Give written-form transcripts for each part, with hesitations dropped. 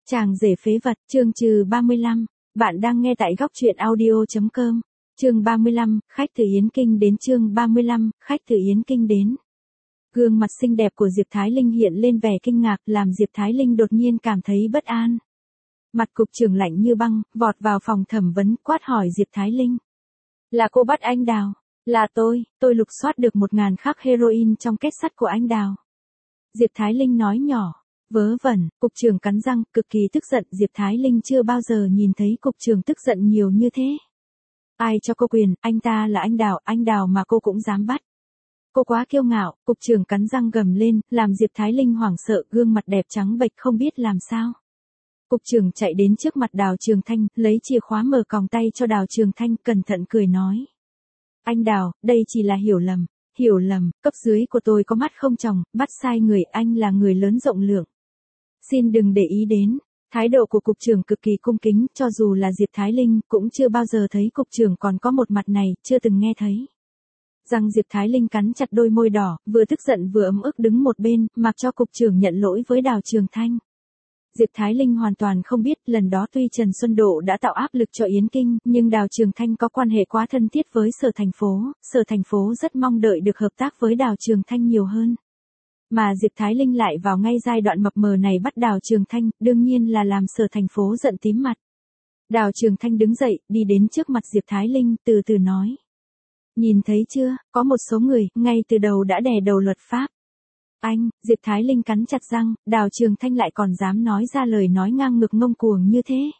Chàng rể phế vật, chương trừ 35. Bạn đang nghe tại góc truyện audio.com. Chương 35, khách từ Yến Kinh đến. Chương 35, khách từ Yến Kinh đến. Gương mặt xinh đẹp của Diệp Thái Linh hiện lên vẻ kinh ngạc, làm Diệp Thái Linh đột nhiên cảm thấy bất an. Mặt cục trưởng lạnh như băng, vọt vào phòng thẩm vấn, quát hỏi Diệp Thái Linh. Là cô bắt anh Đào? Là tôi lục soát được 1.000 khắc heroin trong kết sắt của anh Đào. Diệp Thái Linh nói nhỏ. Vớ vẩn, cục trưởng cắn răng, cực kỳ tức giận. Diệp Thái Linh chưa bao giờ nhìn thấy cục trưởng tức giận nhiều như thế. Ai cho cô quyền, anh ta là anh Đào mà cô cũng dám bắt. Cô quá kiêu ngạo, cục trưởng cắn răng gầm lên, làm Diệp Thái Linh hoảng sợ, gương mặt đẹp trắng bệch không biết làm sao. Cục trưởng chạy đến trước mặt Đào Trường Thanh, lấy chìa khóa mở còng tay cho Đào Trường Thanh, cẩn thận cười nói. Anh Đào, đây chỉ là hiểu lầm, cấp dưới của tôi có mắt không tròng, bắt sai người, anh là người lớn rộng lượng. Xin đừng để ý đến. Thái độ của cục trưởng cực kỳ cung kính, cho dù là Diệp Thái Linh cũng chưa bao giờ thấy cục trưởng còn có một mặt này, chưa từng nghe thấy. Răng Diệp Thái Linh cắn chặt đôi môi đỏ, vừa tức giận vừa ấm ức đứng một bên, mặc cho cục trưởng nhận lỗi với Đào Trường Thanh. Diệp Thái Linh hoàn toàn không biết, lần đó tuy Trần Xuân Độ đã tạo áp lực cho Yến Kinh, nhưng Đào Trường Thanh có quan hệ quá thân thiết với Sở Thành phố rất mong đợi được hợp tác với Đào Trường Thanh nhiều hơn. Mà Diệp Thái Linh lại vào ngay giai đoạn mập mờ này bắt Đào Trường Thanh, đương nhiên là làm Sở Thành phố giận tím mặt. Đào Trường Thanh đứng dậy, đi đến trước mặt Diệp Thái Linh, từ từ nói. Nhìn thấy chưa, có một số người, ngay từ đầu đã đè đầu luật pháp. Anh, Diệp Thái Linh cắn chặt răng, Đào Trường Thanh lại còn dám nói ra lời nói ngang ngược ngông cuồng như thế.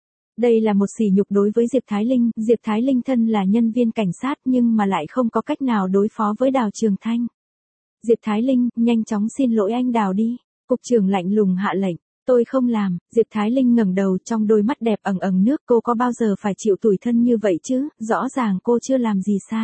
Đây là một sỉ nhục đối với Diệp Thái Linh thân là nhân viên cảnh sát nhưng mà lại không có cách nào đối phó với Đào Trường Thanh. Diệp Thái Linh, nhanh chóng xin lỗi anh Đào đi. Cục trưởng lạnh lùng hạ lệnh. Tôi không làm. Diệp Thái Linh ngẩng đầu, trong đôi mắt đẹp ẩn ẩn nước. Cô có bao giờ phải chịu tủi thân như vậy chứ? Rõ ràng cô chưa làm gì sai.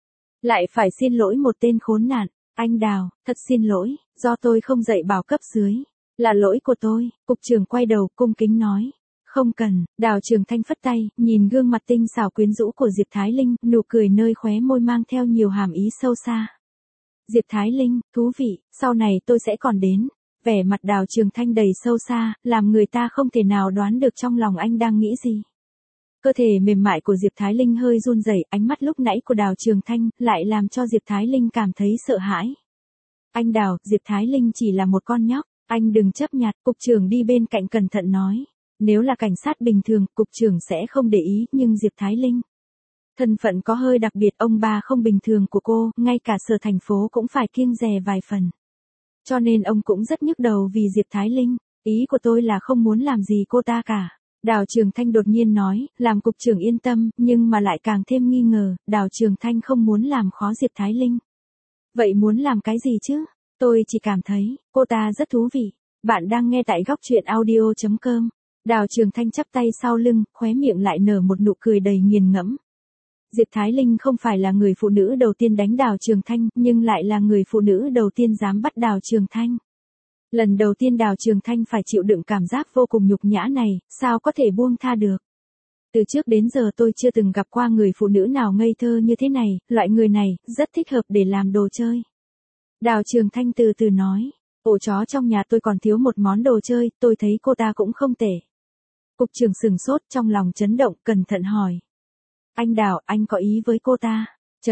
Lại phải xin lỗi một tên khốn nạn. Anh Đào, thật xin lỗi, do tôi không dạy bảo cấp dưới. Là lỗi của tôi. Cục trưởng quay đầu, cung kính nói. Không cần. Đào Trường Thanh phất tay, nhìn gương mặt tinh xảo quyến rũ của Diệp Thái Linh, nụ cười nơi khóe môi mang theo nhiều hàm ý sâu xa. Diệp Thái Linh, thú vị, sau này tôi sẽ còn đến. Vẻ mặt Đào Trường Thanh đầy sâu xa, làm người ta không thể nào đoán được trong lòng anh đang nghĩ gì. Cơ thể mềm mại của Diệp Thái Linh hơi run rẩy, ánh mắt lúc nãy của Đào Trường Thanh lại làm cho Diệp Thái Linh cảm thấy sợ hãi. Anh Đào, Diệp Thái Linh chỉ là một con nhóc, anh đừng chấp nhặt. Cục trưởng đi bên cạnh cẩn thận nói. Nếu là cảnh sát bình thường, cục trưởng sẽ không để ý, nhưng Diệp Thái Linh. Thân phận có hơi đặc biệt, ông bà không bình thường của cô, ngay cả Sở Thành phố cũng phải kiêng dè vài phần. Cho nên ông cũng rất nhức đầu vì Diệp Thái Linh. Ý của tôi là không muốn làm gì cô ta cả. Đào Trường Thanh đột nhiên nói, làm cục trưởng yên tâm, nhưng mà lại càng thêm nghi ngờ, Đào Trường Thanh không muốn làm khó Diệp Thái Linh. Vậy muốn làm cái gì chứ? Tôi chỉ cảm thấy, cô ta rất thú vị. Bạn đang nghe tại góc truyện audio.com. Đào Trường Thanh chắp tay sau lưng, khóe miệng lại nở một nụ cười đầy nghiền ngẫm. Diệp Thái Linh không phải là người phụ nữ đầu tiên đánh Đào Trường Thanh, nhưng lại là người phụ nữ đầu tiên dám bắt Đào Trường Thanh. Lần đầu tiên Đào Trường Thanh phải chịu đựng cảm giác vô cùng nhục nhã này, sao có thể buông tha được. Từ trước đến giờ tôi chưa từng gặp qua người phụ nữ nào ngây thơ như thế này, loại người này, rất thích hợp để làm đồ chơi. Đào Trường Thanh từ từ nói, ổ chó trong nhà tôi còn thiếu một món đồ chơi, tôi thấy cô ta cũng không tệ. Cục trưởng sừng sốt, trong lòng chấn động, cẩn thận hỏi. Anh Đào, anh có ý với cô ta?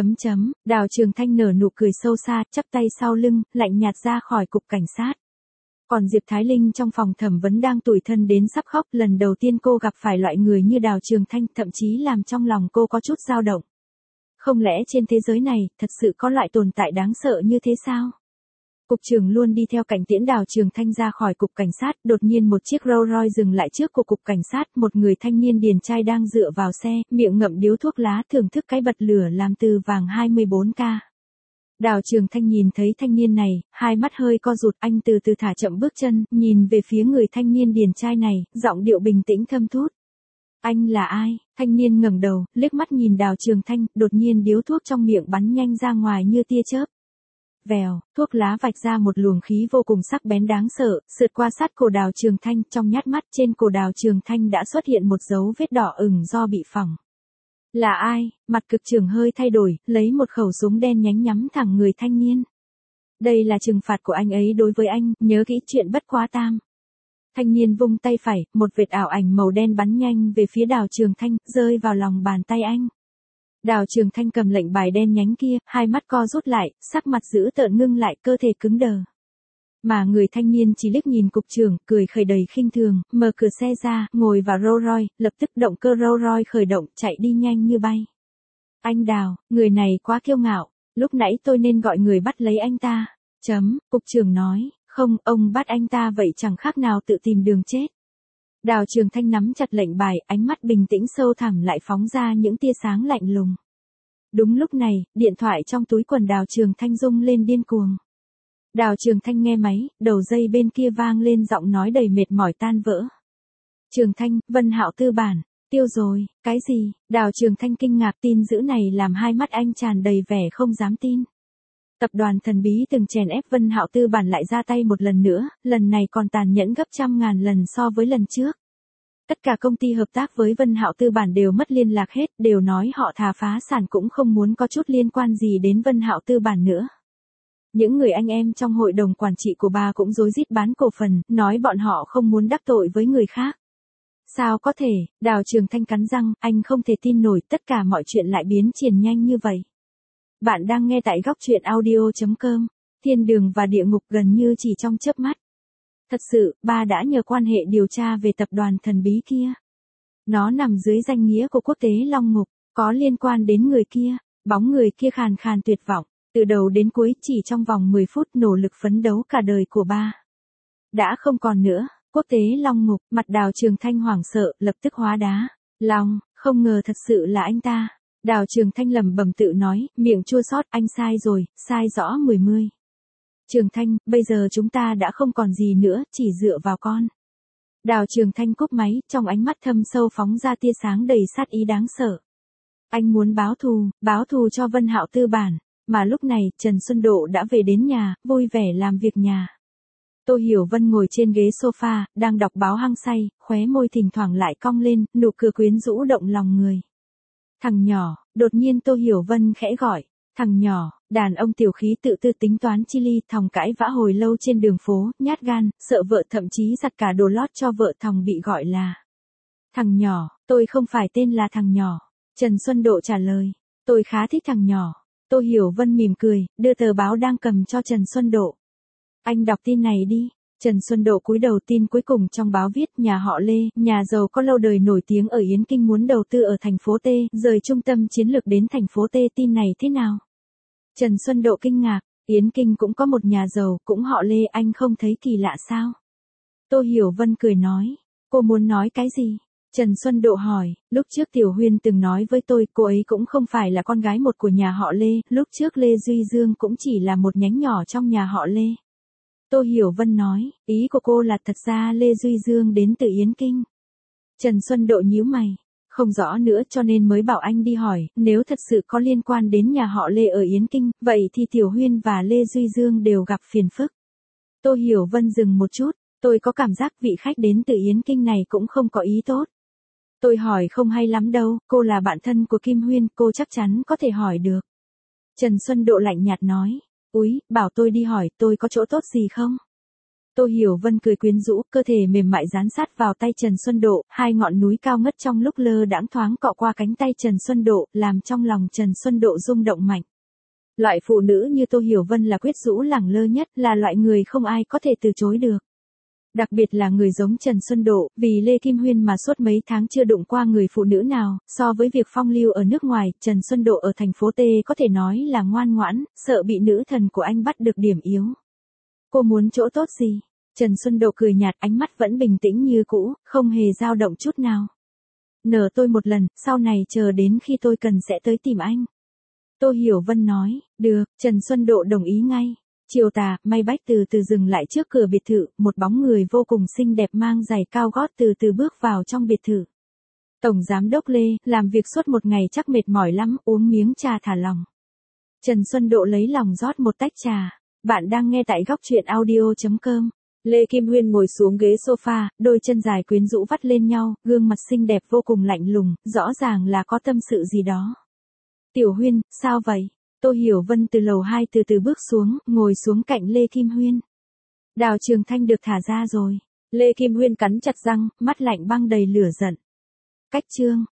Đào Trường Thanh nở nụ cười sâu xa, chắp tay sau lưng, lạnh nhạt ra khỏi cục cảnh sát. Còn Diệp Thái Linh trong phòng thẩm vấn đang tủi thân đến sắp khóc, lần đầu tiên cô gặp phải loại người như Đào Trường Thanh, thậm chí làm trong lòng cô có chút dao động. Không lẽ trên thế giới này, thật sự có loại tồn tại đáng sợ như thế sao? Cục trưởng luôn đi theo cảnh tiễn Đào Trường Thanh ra khỏi cục cảnh sát, đột nhiên một chiếc Rolls Royce dừng lại trước của cục cảnh sát, một người thanh niên điển trai đang dựa vào xe, miệng ngậm điếu thuốc lá, thưởng thức cái bật lửa làm từ vàng 24K. Đào Trường Thanh nhìn thấy thanh niên này, hai mắt hơi co rụt, anh từ từ thả chậm bước chân, nhìn về phía người thanh niên điển trai này, giọng điệu bình tĩnh thâm thút. Anh là ai? Thanh niên ngẩng đầu, liếc mắt nhìn Đào Trường Thanh, đột nhiên điếu thuốc trong miệng bắn nhanh ra ngoài như tia chớp. Vèo, thuốc lá vạch ra một luồng khí vô cùng sắc bén đáng sợ, sượt qua sát cổ Đào Trường Thanh, trong nhát mắt trên cổ Đào Trường Thanh đã xuất hiện một dấu vết đỏ ửng do bị phỏng. Là ai? Mặt cục trưởng hơi thay đổi, lấy một khẩu súng đen nhánh nhắm thẳng người thanh niên. Đây là trừng phạt của anh ấy đối với anh, nhớ kỹ chuyện bất quá tam. Thanh niên vung tay phải, một vệt ảo ảnh màu đen bắn nhanh về phía Đào Trường Thanh, rơi vào lòng bàn tay anh. Đào Trường Thanh cầm lệnh bài đen nhánh kia, hai mắt co rút lại, sắc mặt dữ tợn ngưng lại, cơ thể cứng đờ. Mà người thanh niên chỉ liếc nhìn cục trưởng, cười khẩy đầy khinh thường, mở cửa xe ra, ngồi vào Rolls Royce, lập tức động cơ Rolls Royce khởi động, chạy đi nhanh như bay. Anh Đào, người này quá kiêu ngạo, lúc nãy tôi nên gọi người bắt lấy anh ta. Cục trưởng nói, không, ông bắt anh ta vậy chẳng khác nào tự tìm đường chết. Đào Trường Thanh nắm chặt lệnh bài, ánh mắt bình tĩnh sâu thẳm lại phóng ra những tia sáng lạnh lùng. Đúng lúc này, điện thoại trong túi quần Đào Trường Thanh rung lên điên cuồng. Đào Trường Thanh nghe máy, đầu dây bên kia vang lên giọng nói đầy mệt mỏi tan vỡ. Trường Thanh, Vân Hạo Tư bản, tiêu rồi, cái gì? Đào Trường Thanh kinh ngạc, tin dữ này làm hai mắt anh tràn đầy vẻ không dám tin. Tập đoàn thần bí từng chèn ép Vân Hạo Tư bản lại ra tay một lần nữa, lần này còn tàn nhẫn gấp trăm ngàn lần so với lần trước. Tất cả công ty hợp tác với Vân Hạo Tư bản đều mất liên lạc hết, đều nói họ thà phá sản cũng không muốn có chút liên quan gì đến Vân Hạo Tư bản nữa. Những người anh em trong hội đồng quản trị của bà cũng rối rít bán cổ phần, nói bọn họ không muốn đắc tội với người khác. Sao có thể? Đào Trường Thanh cắn răng, anh không thể tin nổi tất cả mọi chuyện lại biến triển nhanh như vậy. Bạn đang nghe tại góc truyện audio.com, thiên đường và địa ngục gần như chỉ trong chớp mắt. Thật sự, ba đã nhờ quan hệ điều tra về tập đoàn thần bí kia. Nó nằm dưới danh nghĩa của quốc tế Long Ngục, có liên quan đến người kia, bóng người kia khàn khàn tuyệt vọng, từ đầu đến cuối chỉ trong vòng 10 phút nỗ lực phấn đấu cả đời của ba. Đã không còn nữa, quốc tế Long Ngục, mặt Đào Trường Thanh hoảng sợ, lập tức hóa đá. Long, không ngờ thật sự là anh ta. Đào Trường Thanh lẩm bẩm tự nói, miệng chua xót, anh sai rồi, sai rõ 10. Trường Thanh, bây giờ chúng ta đã không còn gì nữa, chỉ dựa vào con. Đào Trường Thanh cúp máy, trong ánh mắt thâm sâu phóng ra tia sáng đầy sát ý đáng sợ. Anh muốn báo thù cho Vân Hạo Tư bản, mà lúc này, Trần Xuân Độ đã về đến nhà, vui vẻ làm việc nhà. Tô Hiểu Vân ngồi trên ghế sofa, đang đọc báo hăng say, khóe môi thỉnh thoảng lại cong lên, nụ cười quyến rũ động lòng người. Thằng nhỏ, đột nhiên Tô Hiểu Vân khẽ gọi, thằng nhỏ, đàn ông tiểu khí tự tư tính toán chi ly, thòng cãi vã hồi lâu trên đường phố, nhát gan, sợ vợ thậm chí giặt cả đồ lót cho vợ thòng bị gọi là. Thằng nhỏ, tôi không phải tên là thằng nhỏ. Trần Xuân Độ trả lời, tôi khá thích thằng nhỏ. Tô Hiểu Vân mỉm cười, đưa tờ báo đang cầm cho Trần Xuân Độ. Anh đọc tin này đi. Trần Xuân Độ cúi đầu, tin cuối cùng trong báo viết nhà họ Lê, nhà giàu có lâu đời nổi tiếng ở Yến Kinh muốn đầu tư ở thành phố T, rời trung tâm chiến lược đến thành phố T, tin này thế nào? Trần Xuân Độ kinh ngạc, Yến Kinh cũng có một nhà giàu, cũng họ Lê, anh không thấy kỳ lạ sao? Tô Hiểu Vân cười nói, cô muốn nói cái gì? Trần Xuân Độ hỏi, lúc trước Tiểu Huyên từng nói với tôi, cô ấy cũng không phải là con gái một của nhà họ Lê, lúc trước Lê Duy Dương cũng chỉ là một nhánh nhỏ trong nhà họ Lê. Tô Hiểu Vân nói, ý của cô là thật ra Lê Duy Dương đến từ Yến Kinh. Trần Xuân Độ nhíu mày, không rõ nữa cho nên mới bảo anh đi hỏi, nếu thật sự có liên quan đến nhà họ Lê ở Yến Kinh, vậy thì Tiểu Huyên và Lê Duy Dương đều gặp phiền phức. Tô Hiểu Vân dừng một chút, tôi có cảm giác vị khách đến từ Yến Kinh này cũng không có ý tốt. Tôi hỏi không hay lắm đâu, cô là bạn thân của Kim Huyên, cô chắc chắn có thể hỏi được. Trần Xuân Độ lạnh nhạt nói, úi, bảo tôi đi hỏi, tôi có chỗ tốt gì không? Tô Hiểu Vân cười quyến rũ, cơ thể mềm mại dán sát vào tay Trần Xuân Độ, hai ngọn núi cao ngất trong lúc lơ đãng thoáng cọ qua cánh tay Trần Xuân Độ, làm trong lòng Trần Xuân Độ rung động mạnh. Loại phụ nữ như Tô Hiểu Vân là quyến rũ lẳng lơ nhất, là loại người không ai có thể từ chối được. Đặc biệt là người giống Trần Xuân Độ, vì Lê Kim Huyên mà suốt mấy tháng chưa đụng qua người phụ nữ nào, so với việc phong lưu ở nước ngoài, Trần Xuân Độ ở thành phố T có thể nói là ngoan ngoãn, sợ bị nữ thần của anh bắt được điểm yếu. Cô muốn chỗ tốt gì? Trần Xuân Độ cười nhạt, ánh mắt vẫn bình tĩnh như cũ, không hề dao động chút nào. Nợ tôi một lần, sau này chờ đến khi tôi cần sẽ tới tìm anh. Tô Hiểu Vân nói, được, Trần Xuân Độ đồng ý ngay. Chiều tà, May Bách từ từ dừng lại trước cửa biệt thự, một bóng người vô cùng xinh đẹp mang giày cao gót từ từ bước vào trong biệt thự. Tổng Giám đốc Lê, làm việc suốt một ngày chắc mệt mỏi lắm, uống miếng trà thả lòng. Trần Xuân Độ lấy lòng rót một tách trà. Bạn đang nghe tại góc truyện audio.com. Lê Kim Huyên ngồi xuống ghế sofa, đôi chân dài quyến rũ vắt lên nhau, gương mặt xinh đẹp vô cùng lạnh lùng, rõ ràng là có tâm sự gì đó. Tiểu Huyên, sao vậy? Tô Hiểu Vân từ lầu 2 từ từ bước xuống, ngồi xuống cạnh Lê Kim Huyên. Đào Trường Thanh được thả ra rồi. Lê Kim Huyên cắn chặt răng, mắt lạnh băng đầy lửa giận. Cách chương